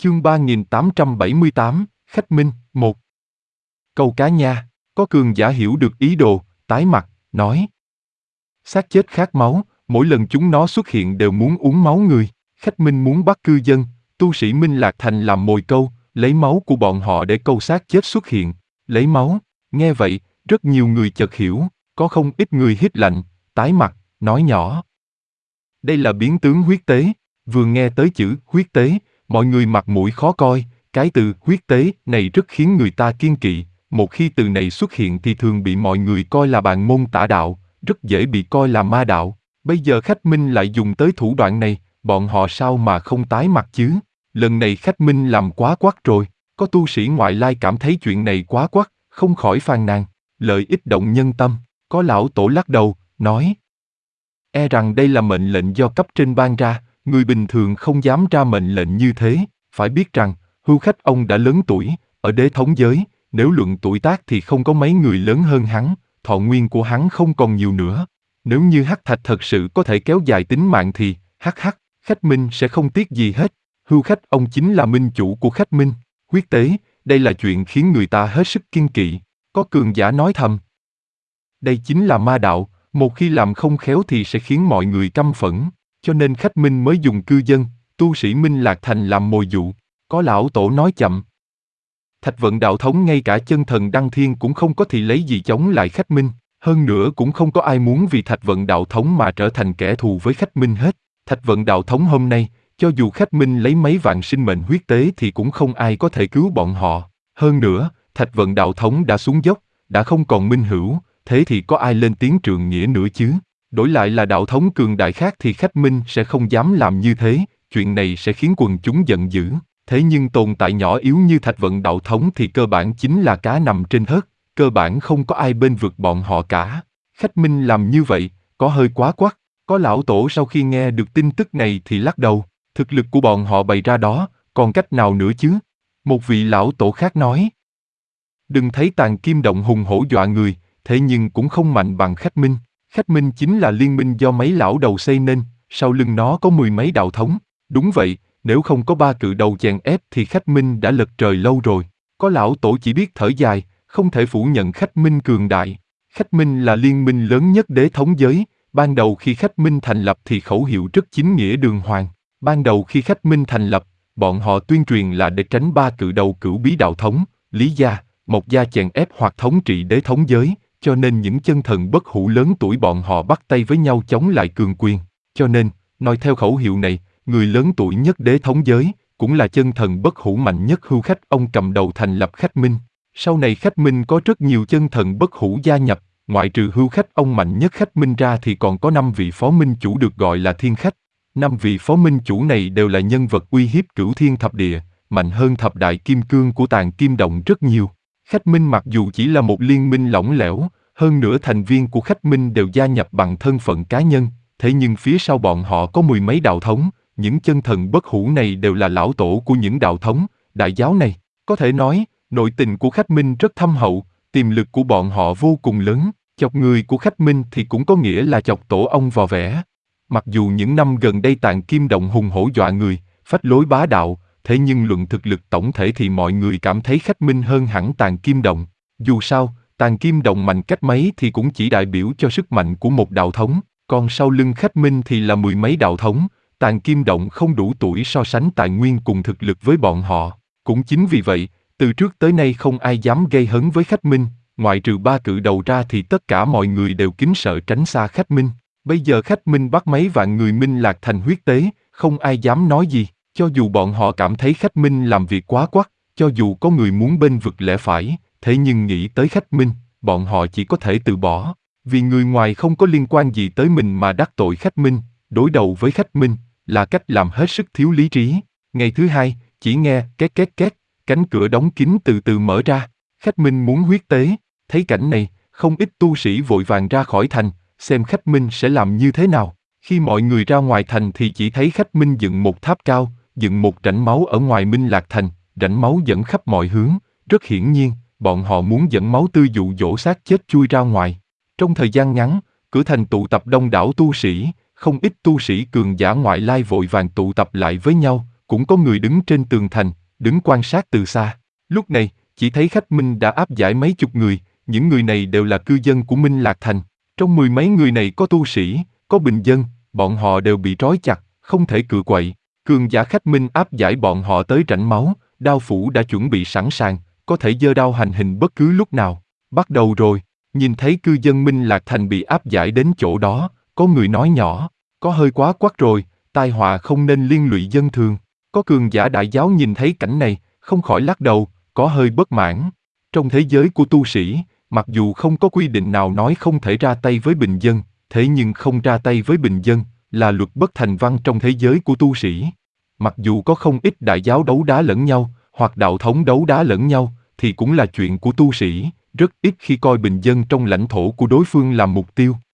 Chương 3878, Khách Minh, 1. Câu cá nha, có cường giả hiểu được ý đồ, tái mặt, nói. Xác chết khát máu, mỗi lần chúng nó xuất hiện đều muốn uống máu người. Khách Minh muốn bắt cư dân, tu sĩ Minh Lạc Thành làm mồi câu, lấy máu của bọn họ để câu xác chết xuất hiện. Lấy máu, nghe vậy, rất nhiều người chợt hiểu, có không ít người hít lạnh, tái mặt, nói nhỏ. Đây là biến tướng huyết tế. Vừa nghe tới chữ huyết tế, mọi người mặt mũi khó coi. Cái từ huyết tế này rất khiến người ta kiêng kỵ. Một khi từ này xuất hiện thì thường bị mọi người coi là bàn môn tả đạo, rất dễ bị coi là ma đạo. Bây giờ Khách Minh lại dùng tới thủ đoạn này, bọn họ sao mà không tái mặt chứ? Lần này Khách Minh làm quá quắc rồi. Có tu sĩ ngoại lai cảm thấy chuyện này quá quắc, không khỏi phàn nàn. Lợi ích động nhân tâm. Có lão tổ lắc đầu, nói. E rằng đây là mệnh lệnh do cấp trên ban ra, người bình thường không dám ra mệnh lệnh như thế. Phải biết rằng, Hưu Khách ông đã lớn tuổi, ở đế thống giới, nếu luận tuổi tác thì không có mấy người lớn hơn hắn, thọ nguyên của hắn không còn nhiều nữa. Nếu như Hắc Thạch thật sự có thể kéo dài tính mạng thì, Khách Minh sẽ không tiếc gì hết. Hưu Khách ông chính là minh chủ của Khách Minh. Huyết tế, đây là chuyện khiến người ta hết sức kiêng kỵ. Có cường giả nói thầm. Đây chính là ma đạo, một khi làm không khéo thì sẽ khiến mọi người căm phẫn. Cho nên Khách Minh mới dùng cư dân, tu sĩ Minh Lạc Thành làm mồi dụ. Có lão tổ nói chậm. Thạch Vận đạo thống ngay cả chân thần Đăng Thiên cũng không có thì lấy gì chống lại Khách Minh. Hơn nữa cũng không có ai muốn vì Thạch Vận đạo thống mà trở thành kẻ thù với Khách Minh hết. Thạch Vận đạo thống hôm nay, cho dù Khách Minh lấy mấy vạn sinh mệnh huyết tế thì cũng không ai có thể cứu bọn họ. Hơn nữa, Thạch Vận đạo thống đã xuống dốc, đã không còn minh hữu, thế thì có ai lên tiếng trượng nghĩa nữa chứ? Đổi lại là đạo thống cường đại khác thì Khách Minh sẽ không dám làm như thế, chuyện này sẽ khiến quần chúng giận dữ. Thế nhưng tồn tại nhỏ yếu như Thạch Vận đạo thống thì cơ bản chính là cá nằm trên thớt, cơ bản không có ai bên vực bọn họ cả. Khách Minh làm như vậy, có hơi quá quắc. Có lão tổ sau khi nghe được tin tức này thì lắc đầu, thực lực của bọn họ bày ra đó, còn cách nào nữa chứ? Một vị lão tổ khác nói. Đừng thấy Tàng Kim Động hùng hổ dọa người, thế nhưng cũng không mạnh bằng Khách Minh. Khách Minh chính là liên minh do mấy lão đầu xây nên, sau lưng nó có mười mấy đạo thống. Đúng vậy, nếu không có ba cự đầu chèn ép thì Khách Minh đã lật trời lâu rồi. Có lão tổ chỉ biết thở dài, không thể phủ nhận Khách Minh cường đại. Khách Minh là liên minh lớn nhất đế thống giới. Ban đầu khi Khách Minh thành lập thì khẩu hiệu rất chính nghĩa đường hoàng. Ban đầu khi Khách Minh thành lập, bọn họ tuyên truyền là để tránh ba cự đầu cửu bí đạo thống, Lý Gia, Mộc Gia chèn ép hoặc thống trị đế thống giới, cho nên những chân thần bất hủ lớn tuổi bọn họ bắt tay với nhau chống lại cường quyền. Cho nên, nói theo khẩu hiệu này, người lớn tuổi nhất đế thống giới, cũng là chân thần bất hủ mạnh nhất Hưu Khách ông cầm đầu thành lập Khách Minh. Sau này Khách Minh có rất nhiều chân thần bất hủ gia nhập, ngoại trừ Hưu Khách ông mạnh nhất Khách Minh ra thì còn có 5 vị phó minh chủ được gọi là Thiên Khách. 5 vị phó minh chủ này đều là nhân vật uy hiếp cửu thiên thập địa, mạnh hơn thập đại kim cương của Tàng Kim Động rất nhiều. Khách Minh mặc dù chỉ là một liên minh lỏng lẻo, hơn nữa thành viên của Khách Minh đều gia nhập bằng thân phận cá nhân, thế nhưng phía sau bọn họ có mười mấy đạo thống, những chân thần bất hủ này đều là lão tổ của những đạo thống, đại giáo này. Có thể nói, nội tình của Khách Minh rất thâm hậu, tiềm lực của bọn họ vô cùng lớn, chọc người của Khách Minh thì cũng có nghĩa là chọc tổ ong vò vẽ. Mặc dù những năm gần đây Tàng Kim Động hùng hổ dọa người, phách lối bá đạo, thế nhưng luận thực lực tổng thể thì mọi người cảm thấy Khách Minh hơn hẳn Tàng Kim Động. Dù sao, Tàng Kim Động mạnh cách mấy thì cũng chỉ đại biểu cho sức mạnh của một đạo thống, còn sau lưng Khách Minh thì là mười mấy đạo thống. Tàng Kim Động không đủ tuổi so sánh tài nguyên cùng thực lực với bọn họ. Cũng chính vì vậy, từ trước tới nay không ai dám gây hấn với Khách Minh, ngoại trừ ba cự đầu ra thì tất cả mọi người đều kính sợ tránh xa Khách Minh. Bây giờ Khách Minh bắt mấy vạn người Minh Lạc thành huyết tế, không ai dám nói gì, cho dù bọn họ cảm thấy Khách Minh làm việc quá quắc, cho dù có người muốn bênh vực lẽ phải, thế nhưng nghĩ tới Khách Minh, bọn họ chỉ có thể từ bỏ. Vì người ngoài không có liên quan gì tới mình mà đắc tội Khách Minh, đối đầu với Khách Minh là cách làm hết sức thiếu lý trí. Ngày thứ hai, chỉ nghe két két két, cánh cửa đóng kín từ từ mở ra. Khách Minh muốn huyết tế. Thấy cảnh này, không ít tu sĩ vội vàng ra khỏi thành, xem Khách Minh sẽ làm như thế nào. Khi mọi người ra ngoài thành thì chỉ thấy Khách Minh dựng một tháp cao, dựng một rãnh máu ở ngoài Minh Lạc thành, rãnh máu dẫn khắp mọi hướng. Rất hiển nhiên, bọn họ muốn dẫn máu tươi dụ dỗ xác chết chui ra ngoài. Trong thời gian ngắn, cửa thành tụ tập đông đảo tu sĩ, không ít tu sĩ cường giả ngoại lai vội vàng tụ tập lại với nhau, cũng có người đứng trên tường thành, đứng quan sát từ xa. Lúc này, chỉ thấy khách Minh đã áp giải mấy chục người, những người này đều là cư dân của Minh Lạc Thành. Trong 10 mấy người này có tu sĩ, có bình dân, bọn họ đều bị trói chặt, không thể cự quậy. Cường giả khách Minh áp giải bọn họ tới rãnh máu, đao phủ đã chuẩn bị sẵn sàng, có thể giơ đao hành hình bất cứ lúc nào. Bắt đầu rồi, nhìn thấy cư dân Minh Lạc Thành bị áp giải đến chỗ đó, có người nói nhỏ, có hơi quá quắt rồi, tai họa không nên liên lụy dân thường. Có cường giả đại giáo nhìn thấy cảnh này, không khỏi lắc đầu, có hơi bất mãn. Trong thế giới của tu sĩ, mặc dù không có quy định nào nói không thể ra tay với bình dân, thế nhưng không ra tay với bình dân là luật bất thành văn trong thế giới của tu sĩ. Mặc dù có không ít đại giáo đấu đá lẫn nhau, hoặc đạo thống đấu đá lẫn nhau, thì cũng là chuyện của tu sĩ, rất ít khi coi bình dân trong lãnh thổ của đối phương làm mục tiêu.